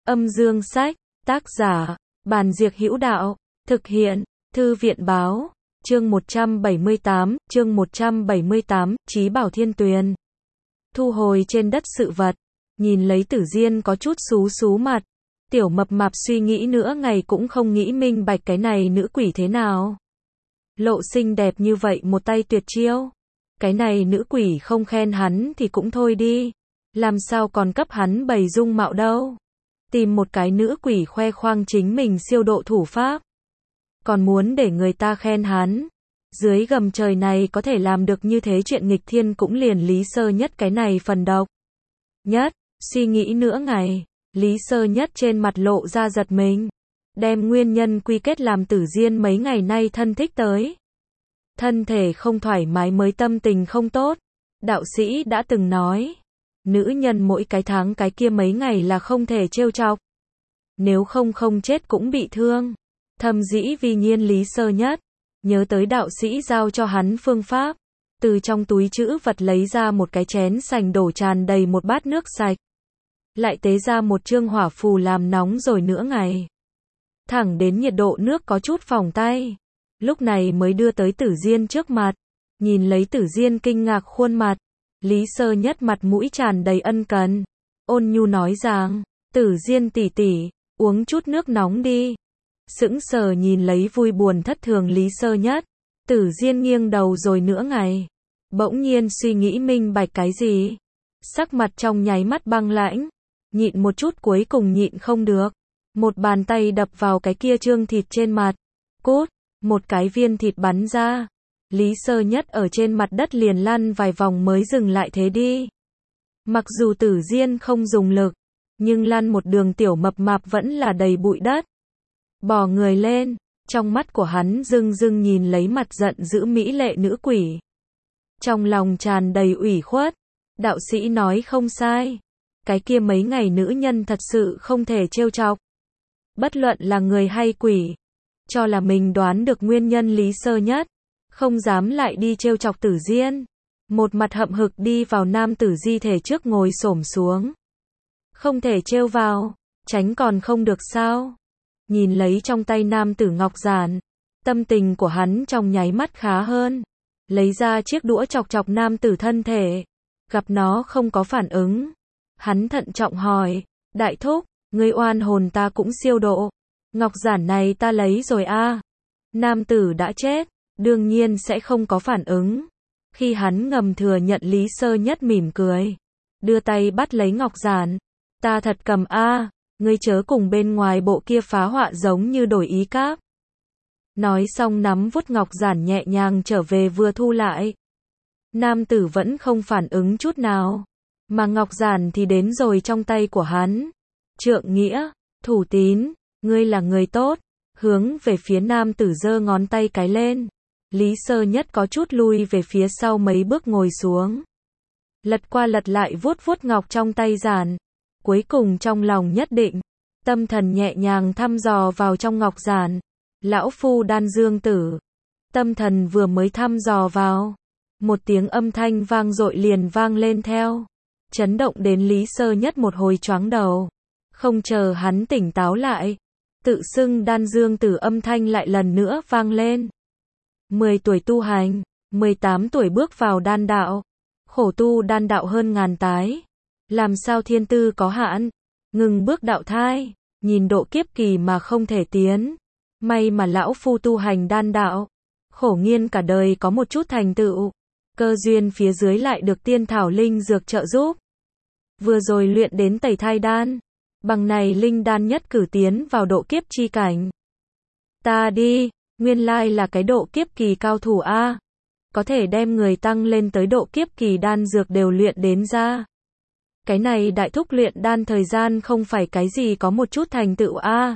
Âm dương sách, tác giả, Bàn Diệc Hữu Đạo, thực hiện, Thư viện báo, chương 178, Chí Bảo Thiên Tuyền. Thu hồi trên đất sự vật, nhìn lấy Tử Diên có chút xú mặt, tiểu mập mạp suy nghĩ nữa ngày cũng không nghĩ minh bạch cái này nữ quỷ thế nào. Lộ xinh đẹp như vậy một tay tuyệt chiêu, cái này nữ quỷ không khen hắn thì cũng thôi đi, làm sao còn cấp hắn bày dung mạo đâu. Tìm một cái nữ quỷ khoe khoang chính mình siêu độ thủ pháp, còn muốn để người ta khen hắn. Dưới gầm trời này có thể làm được như thế chuyện nghịch thiên cũng liền Lý Sơ Nhất cái này phần độc nhất. Suy nghĩ nữa ngày, Lý Sơ Nhất trên mặt lộ ra giật mình, đem nguyên nhân quy kết làm Tử Diên mấy ngày nay thân thích tới. Thân thể không thoải mái mới tâm tình không tốt. Đạo sĩ đã từng nói, nữ nhân mỗi cái tháng cái kia mấy ngày là không thể trêu chọc, nếu không chết cũng bị thương. Thâm dĩ vi nhiên Lý Sơ Nhất nhớ tới đạo sĩ giao cho hắn phương pháp, từ trong túi trữ vật lấy ra một cái chén sành đổ tràn đầy một bát nước sạch, lại tế ra một chương hỏa phù làm nóng rồi nửa ngày, thẳng đến nhiệt độ nước có chút phỏng tay, lúc này mới đưa tới Tử Diên trước mặt. Nhìn lấy Tử Diên kinh ngạc khuôn mặt, Lý Sơ Nhất mặt mũi tràn đầy ân cần, ôn nhu nói rằng, Tử Diên tỷ tỷ, uống chút nước nóng đi. Sững sờ nhìn lấy vui buồn thất thường Lý Sơ Nhất, Tử Diên nghiêng đầu rồi nửa ngày, bỗng nhiên suy nghĩ minh bạch cái gì, sắc mặt trong nháy mắt băng lãnh, nhịn một chút cuối cùng nhịn không được, một bàn tay đập vào cái kia trương thịt trên mặt, cút, một cái viên thịt bắn ra. Lý Sơ Nhất ở trên mặt đất liền lăn vài vòng mới dừng lại thế đi. Mặc dù Tử Diên không dùng lực, nhưng lăn một đường tiểu mập mạp vẫn là đầy bụi đất. Bò người lên, trong mắt của hắn rưng rưng nhìn lấy mặt giận dữ mỹ lệ nữ quỷ. Trong lòng tràn đầy ủy khuất, đạo sĩ nói không sai. Cái kia mấy ngày nữ nhân thật sự không thể trêu chọc. Bất luận là người hay quỷ, cho là mình đoán được nguyên nhân Lý Sơ Nhất không dám lại đi trêu chọc Tử Diên, một mặt hậm hực đi vào nam tử di thể trước ngồi xổm xuống. Không thể trêu vào, tránh còn không được sao? Nhìn lấy trong tay nam tử ngọc giản, tâm tình của hắn trong nháy mắt khá hơn, lấy ra chiếc đũa chọc nam tử thân thể, gặp nó không có phản ứng, hắn thận trọng hỏi, đại thúc, ngươi oan hồn ta cũng siêu độ, ngọc giản này ta lấy rồi a. Nam tử đã chết, đương nhiên sẽ không có phản ứng. Khi hắn ngầm thừa nhận Lý Sơ Nhất mỉm cười, đưa tay bắt lấy ngọc giản, ta thật cầm a, ngươi chớ cùng bên ngoài bộ kia phá họa giống như đổi ý cáp. Nói xong nắm vuốt ngọc giản nhẹ nhàng trở về vừa thu lại. Nam tử vẫn không phản ứng chút nào, mà ngọc giản thì đến rồi trong tay của hắn. Trượng nghĩa, thủ tín, ngươi là người tốt, hướng về phía nam tử giơ ngón tay cái lên. Lý Sơ Nhất có chút lui về phía sau mấy bước ngồi xuống, lật qua lật lại vuốt ngọc trong tay giản, cuối cùng trong lòng nhất định, tâm thần nhẹ nhàng thăm dò vào trong ngọc giản. Lão phu đan dương tử. Tâm thần vừa mới thăm dò vào, một tiếng âm thanh vang dội liền vang lên theo, chấn động đến Lý Sơ Nhất một hồi choáng đầu. Không chờ hắn tỉnh táo lại, tự xưng đan dương tử âm thanh lại lần nữa vang lên. 10 tuổi tu hành, 18 tuổi bước vào đan đạo, khổ tu đan đạo hơn ngàn tái, làm sao thiên tư có hạn, ngừng bước đạo thai, nhìn độ kiếp kỳ mà không thể tiến. May mà lão phu tu hành đan đạo, khổ nghiên cả đời có một chút thành tựu, cơ duyên phía dưới lại được tiên thảo linh dược trợ giúp. Vừa rồi luyện đến tẩy thai đan, bằng này linh đan nhất cử tiến vào độ kiếp chi cảnh. Ta đi, nguyên lai là cái độ kiếp kỳ cao thủ a, có thể đem người tăng lên tới độ kiếp kỳ đan dược đều luyện đến ra. Cái này đại thúc luyện đan thời gian không phải cái gì có một chút thành tựu a.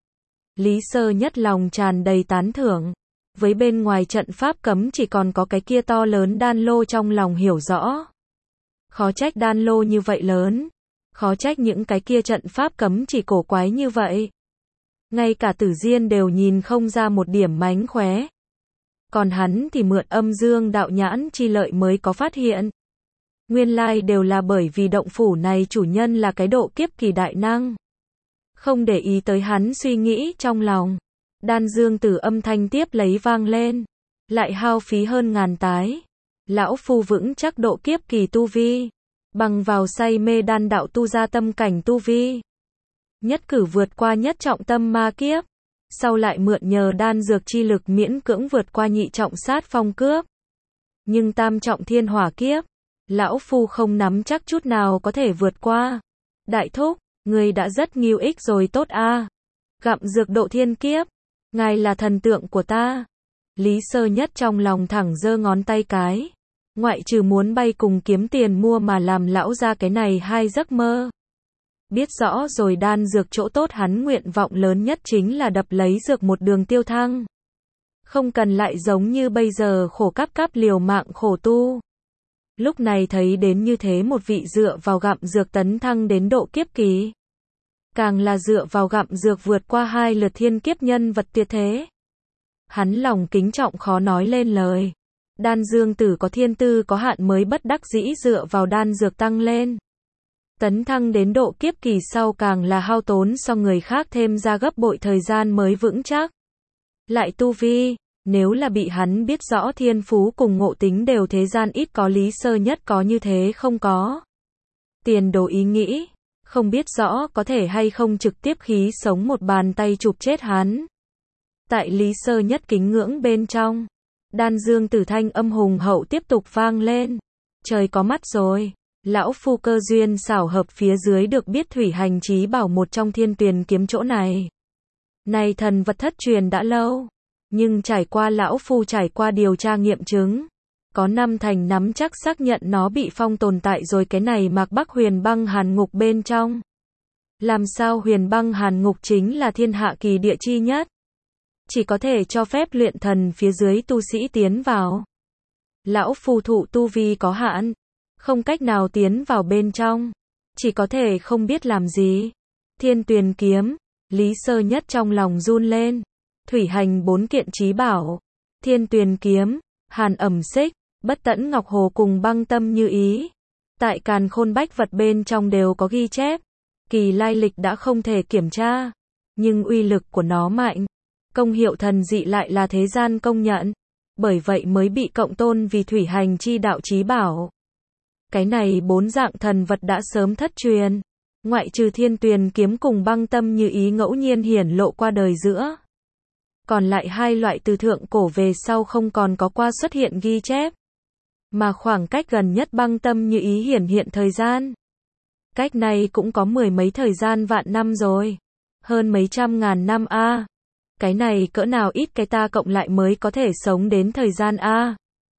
Lý Sơ Nhất lòng tràn đầy tán thưởng, với bên ngoài trận pháp cấm chỉ còn có cái kia to lớn đan lô trong lòng hiểu rõ. Khó trách đan lô như vậy lớn, khó trách những cái kia trận pháp cấm chỉ cổ quái như vậy. Ngay cả Tử Diên đều nhìn không ra một điểm mánh khóe. Còn hắn thì mượn âm dương đạo nhãn chi lợi mới có phát hiện. Nguyên lai đều là bởi vì động phủ này chủ nhân là cái độ kiếp kỳ đại năng. Không để ý tới hắn suy nghĩ trong lòng. Đan dương tử âm thanh tiếp lấy vang lên. Lại hao phí hơn ngàn tái. Lão phu vững chắc độ kiếp kỳ tu vi. Bằng vào say mê đan đạo tu ra tâm cảnh tu vi. Nhất cử vượt qua nhất trọng tâm ma kiếp. Sau lại mượn nhờ đan dược chi lực miễn cưỡng vượt qua nhị trọng sát phong cướp. Nhưng tam trọng thiên hỏa kiếp. Lão phu không nắm chắc chút nào có thể vượt qua. Đại thúc, người đã rất nghiêu ích rồi tốt a. Gặm dược độ thiên kiếp. Ngài là thần tượng của ta. Lý Sơ Nhất trong lòng thẳng giơ ngón tay cái. Ngoại trừ muốn bay cùng kiếm tiền mua mà làm lão ra cái này hai giấc mơ. Biết rõ rồi đan dược chỗ tốt hắn nguyện vọng lớn nhất chính là đập lấy dược một đường tiêu thăng. Không cần lại giống như bây giờ khổ cắp liều mạng khổ tu. Lúc này thấy đến như thế một vị dựa vào gặm dược tấn thăng đến độ kiếp kỳ. Càng là dựa vào gặm dược vượt qua 2 lượt thiên kiếp nhân vật tuyệt thế. Hắn lòng kính trọng khó nói lên lời. Đan dương tử có thiên tư có hạn mới bất đắc dĩ dựa vào đan dược tăng lên. Tấn thăng đến độ kiếp kỳ sau càng là hao tốn so người khác thêm ra gấp bội thời gian mới vững chắc. Lại tu vi, nếu là bị hắn biết rõ thiên phú cùng ngộ tính đều thế gian ít có Lý Sơ Nhất có như thế không có. Tiền đồ ý nghĩ, không biết rõ có thể hay không trực tiếp khí sống một bàn tay chụp chết hắn. Tại Lý Sơ Nhất kính ngưỡng bên trong, đan dương tử thanh âm hùng hậu tiếp tục vang lên. Trời có mắt rồi. Lão phu cơ duyên xảo hợp phía dưới được biết thủy hành chí bảo một trong thiên tuyền kiếm chỗ này. Này thần vật thất truyền đã lâu, nhưng trải qua lão phu trải qua điều tra nghiệm chứng, có 5 thành nắm chắc xác nhận nó bị phong tồn tại rồi cái này Mạc Bắc Huyền Băng Hàn Ngục bên trong. Làm sao Huyền Băng Hàn Ngục chính là thiên hạ kỳ địa chi nhất, chỉ có thể cho phép luyện thần phía dưới tu sĩ tiến vào. Lão phu thụ tu vi có hạn, không cách nào tiến vào bên trong, chỉ có thể không biết làm gì. Thiên tuyền kiếm, Lý Sơ Nhất trong lòng run lên. Thủy hành 4 kiện chí bảo, thiên tuyền kiếm, hàn ẩm xích, bất tẫn ngọc hồ cùng băng tâm như ý. Tại càn khôn bách vật bên trong đều có ghi chép. Kỳ lai lịch đã không thể kiểm tra, nhưng uy lực của nó mạnh. Công hiệu thần dị lại là thế gian công nhận. Bởi vậy mới bị cộng tôn vì thủy hành chi đạo chí bảo. Cái này 4 dạng thần vật đã sớm thất truyền. Ngoại trừ thiên tuyền kiếm cùng băng tâm như ý ngẫu nhiên hiển lộ qua đời giữa. Còn lại 2 loại từ thượng cổ về sau không còn có qua xuất hiện ghi chép. Mà khoảng cách gần nhất băng tâm như ý hiển hiện thời gian. Cách này cũng có 10 mấy thời gian vạn năm rồi. Hơn mấy trăm ngàn năm a. Cái này cỡ nào ít cái ta cộng lại mới có thể sống đến thời gian a.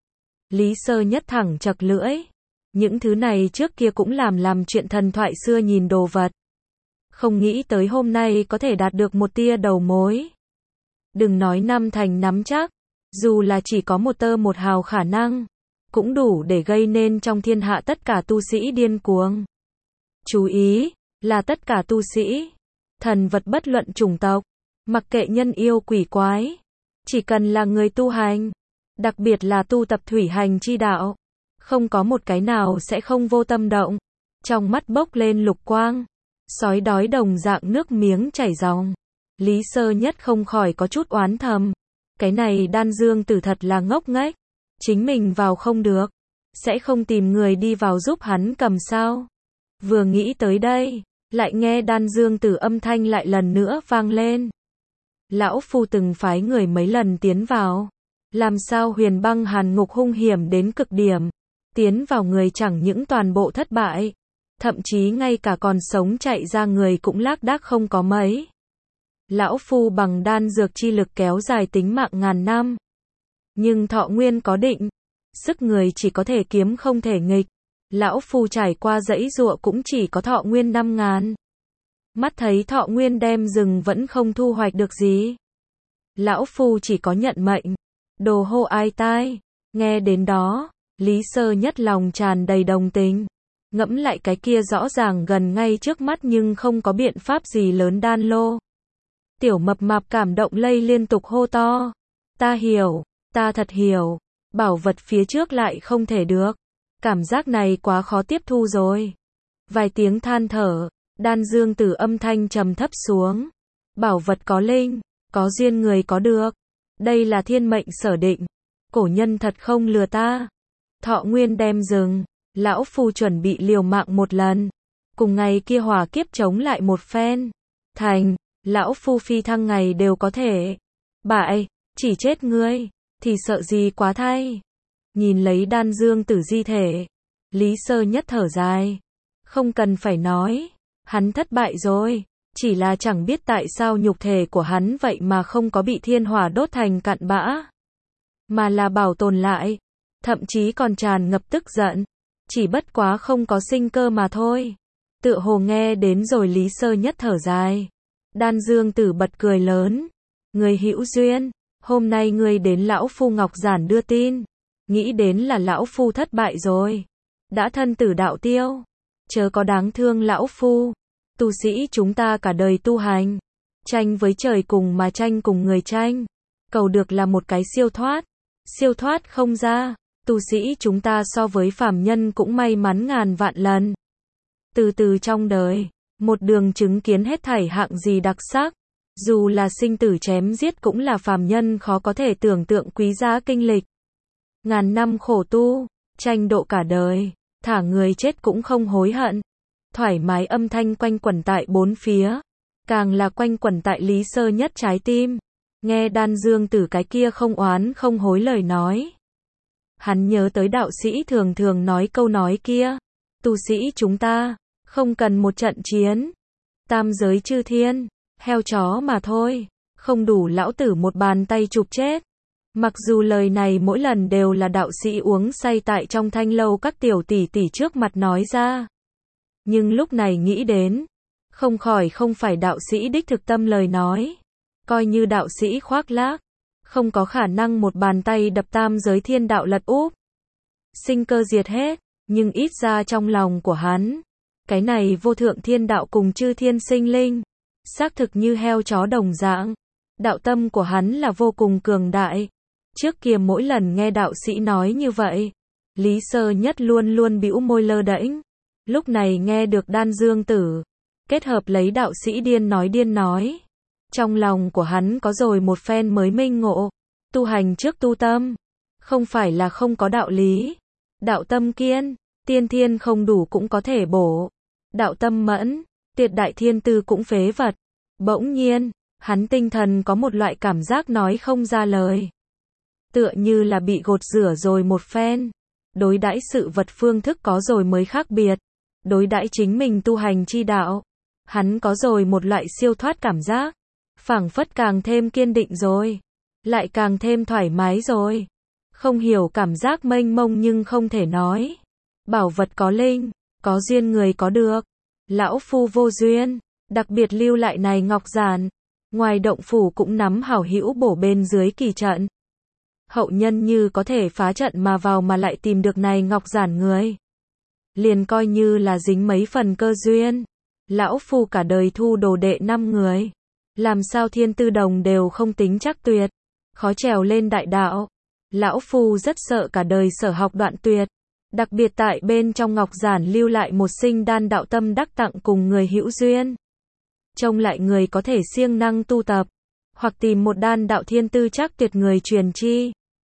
Lý Sơ Nhất thẳng chật lưỡi. Những thứ này trước kia cũng làm chuyện thần thoại xưa nhìn đồ vật. Không nghĩ tới hôm nay có thể đạt được một tia đầu mối. Đừng nói 5 thành nắm chắc, dù là chỉ có một tơ một hào khả năng, cũng đủ để gây nên trong thiên hạ tất cả tu sĩ điên cuồng. Chú ý, là tất cả tu sĩ, thần vật bất luận chủng tộc, mặc kệ nhân yêu quỷ quái, chỉ cần là người tu hành, đặc biệt là tu tập thủy hành chi đạo, không có một cái nào sẽ không vô tâm động. Trong mắt bốc lên lục quang, sói đói đồng dạng nước miếng chảy ròng. Lý Sơ Nhất không khỏi có chút oán thầm. Cái này đan dương tử thật là ngốc nghếch. Chính mình vào không được, sẽ không tìm người đi vào giúp hắn cầm sao. Vừa nghĩ tới đây, lại nghe đan dương tử âm thanh lại lần nữa vang lên. Lão phu từng phái người mấy lần tiến vào. Làm sao Huyền Băng Hàn Ngục hung hiểm đến cực điểm. Tiến vào người chẳng những toàn bộ thất bại, thậm chí ngay cả còn sống chạy ra người cũng lác đác không có mấy. Lão phu bằng đan dược chi lực kéo dài tính mạng ngàn năm. Nhưng thọ nguyên có định, sức người chỉ có thể kiếm không thể nghịch. Lão phu trải qua dãy giụa cũng chỉ có thọ nguyên 5.000. Mắt thấy thọ nguyên đem rừng vẫn không thu hoạch được gì. Lão phu chỉ có nhận mệnh. Đồ hô ai tai. Nghe đến đó, Lý Sơ Nhất lòng tràn đầy đồng tình. Ngẫm lại cái kia rõ ràng gần ngay trước mắt nhưng không có biện pháp gì lớn đan lô. Tiểu mập mạp cảm động lây liên tục hô to. Ta hiểu, ta thật hiểu. Bảo vật phía trước lại không thể được. Cảm giác này quá khó tiếp thu rồi. Vài tiếng than thở, Đan Dương Tử âm thanh trầm thấp xuống. Bảo vật có linh, có duyên người có được. Đây là thiên mệnh sở định. Cổ nhân thật không lừa ta. Thọ nguyên đem dừng, lão phu chuẩn bị liều mạng một lần. Cùng ngày kia hỏa kiếp chống lại một phen. Thành, lão phu phi thăng ngày đều có thể. Bại, chỉ chết ngươi, thì sợ gì quá thay. Nhìn lấy Đan Dương Tử di thể, Lý Sơ Nhất thở dài. Không cần phải nói, hắn thất bại rồi. Chỉ là chẳng biết tại sao nhục thể của hắn vậy mà không có bị thiên hỏa đốt thành cặn bã, mà là bảo tồn lại, thậm chí còn tràn ngập tức giận. Chỉ bất quá không có sinh cơ mà thôi. Tựa hồ nghe đến rồi Lý Sơ Nhất thở dài. Đan Dương Tử bật cười lớn. Người hữu duyên, hôm nay ngươi đến lão phu ngọc giản đưa tin. Nghĩ đến là lão phu thất bại rồi. Đã thân tử đạo tiêu. Chớ có đáng thương lão phu. Tu sĩ chúng ta cả đời tu hành. Tranh với trời cùng mà tranh cùng người tranh. Cầu được là một cái siêu thoát. Siêu thoát không ra. Tu sĩ chúng ta so với phàm nhân cũng may mắn ngàn vạn lần. Từ từ trong đời, một đường chứng kiến hết thảy hạng gì đặc sắc. Dù là sinh tử chém giết cũng là phàm nhân khó có thể tưởng tượng quý giá kinh lịch. Ngàn năm khổ tu, tranh độ cả đời, thả người chết cũng không hối hận. Thoải mái âm thanh quanh quẩn tại bốn phía, càng là quanh quẩn tại Lý Sơ Nhất trái tim. Nghe Đan Dương Tử cái kia không oán không hối lời nói. Hắn nhớ tới đạo sĩ thường thường nói câu nói kia. Tu sĩ chúng ta, không cần một trận chiến. Tam giới chư thiên, heo chó mà thôi. Không đủ lão tử một bàn tay chụp chết. Mặc dù lời này mỗi lần đều là đạo sĩ uống say tại trong thanh lâu các tiểu tỷ tỷ trước mặt nói ra. Nhưng lúc này nghĩ đến, không khỏi không phải đạo sĩ đích thực tâm lời nói. Coi như đạo sĩ khoác lác, không có khả năng một bàn tay đập tam giới thiên đạo lật úp. Sinh cơ diệt hết, nhưng ít ra trong lòng của hắn, cái này vô thượng thiên đạo cùng chư thiên sinh linh, xác thực như heo chó đồng dạng. Đạo tâm của hắn là vô cùng cường đại. Trước kia mỗi lần nghe đạo sĩ nói như vậy, Lý Sơ Nhất luôn luôn bĩu môi lơ đễnh. Lúc này nghe được Đan Dương Tử, kết hợp lấy đạo sĩ điên nói. Trong lòng của hắn có rồi một phen mới minh ngộ. Tu hành trước tu tâm, không phải là không có đạo lý. Đạo tâm kiên, tiên thiên không đủ cũng có thể bổ. Đạo tâm mẫn, tuyệt đại thiên tư cũng phế vật. Bỗng nhiên, hắn tinh thần có một loại cảm giác nói không ra lời. Tựa như là bị gột rửa rồi một phen. Đối đãi sự vật phương thức có rồi mới khác biệt. Đối đãi chính mình tu hành chi đạo, hắn có rồi một loại siêu thoát cảm giác. Phảng phất càng thêm kiên định rồi. Lại càng thêm thoải mái rồi. Không hiểu cảm giác mênh mông nhưng không thể nói. Bảo vật có linh, có duyên người có được. Lão phu vô duyên, đặc biệt lưu lại này ngọc giản. Ngoài động phủ cũng nắm hảo hữu bổ bên dưới kỳ trận. Hậu nhân như có thể phá trận mà vào mà lại tìm được này ngọc giản người. Liền coi như là dính mấy phần cơ duyên. Lão phu cả đời thu đồ đệ 5 người. Làm sao thiên tư đồng đều không tính chắc tuyệt. Khó trèo lên đại đạo. Lão phu rất sợ cả đời sở học đoạn tuyệt. Đặc biệt tại bên trong ngọc giản lưu lại một sinh đan đạo tâm đắc tặng cùng người hữu duyên. Trông lại người có thể siêng năng tu tập. Hoặc tìm một đan đạo thiên tư chắc tuyệt người truyền chi.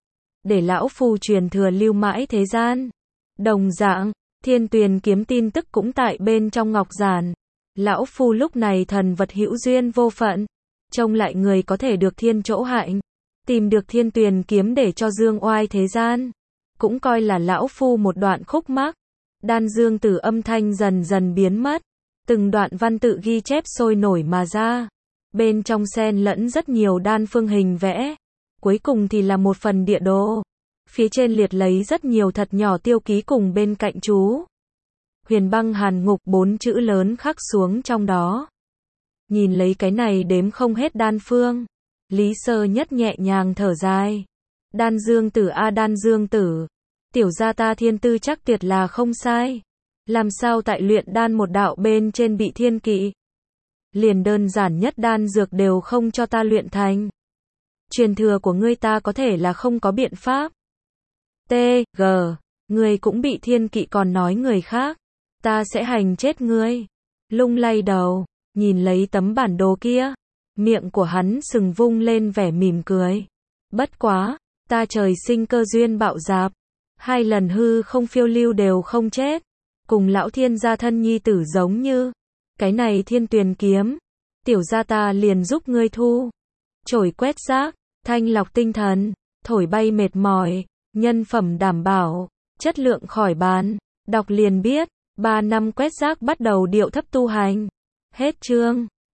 Để lão phu truyền thừa lưu mãi thế gian. Đồng dạng, Thiên Tuyền kiếm tin tức cũng tại bên trong ngọc giản. Lão phu lúc này thần vật hữu duyên vô phận. Trông lại người có thể được thiên chỗ hạnh. Tìm được Thiên Tuyền kiếm để cho dương oai thế gian. Cũng coi là lão phu một đoạn khúc mắc. Đan Dương Tử âm thanh dần dần biến mất. Từng đoạn văn tự ghi chép sôi nổi mà ra. Bên trong xen lẫn rất nhiều đan phương hình vẽ. Cuối cùng thì là một phần địa đồ. Phía trên liệt lấy rất nhiều thật nhỏ tiêu ký cùng bên cạnh chú. Huyền Băng Hàn Ngục 4 chữ lớn khắc xuống trong đó. Nhìn lấy cái này đếm không hết đan phương. Lý Sơ Nhất nhẹ nhàng thở dài. Đan Dương Tử a Đan Dương Tử. Tiểu gia ta thiên tư chắc tuyệt là không sai. Làm sao tại luyện đan một đạo bên trên bị thiên kỵ. Liền đơn giản nhất đan dược đều không cho ta luyện thành. Truyền thừa của ngươi ta có thể là không có biện pháp. T.G. Ngươi cũng bị thiên kỵ còn nói người khác. Ta sẽ hành chết ngươi. lung lay đầu, nhìn lấy tấm bản đồ kia. Miệng của hắn sừng vung lên vẻ mỉm cười. Bất quá, ta trời sinh cơ duyên bạo dạp. 2 lần hư không phiêu lưu đều không chết. Cùng lão thiên gia thân nhi tử giống như. Cái này thiên tuyền kiếm. Tiểu gia ta liền giúp ngươi thu. Chổi quét rác, thanh lọc tinh thần, thổi bay mệt mỏi, nhân phẩm đảm bảo, chất lượng khỏi bàn. Đọc liền biết, 3 năm quét rác bắt đầu điệu thấp tu hành. Hết chương.